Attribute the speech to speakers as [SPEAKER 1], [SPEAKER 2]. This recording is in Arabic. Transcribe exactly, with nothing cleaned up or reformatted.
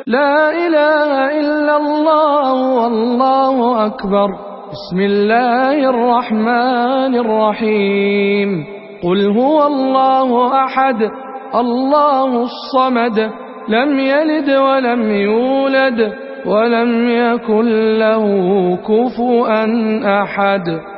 [SPEAKER 1] لا إله إلا الله والله أكبر. بسم الله الرحمن الرحيم. قل هو الله أحد الله الصمد لم يلد ولم يولد ولم يكن له كفوا أحد.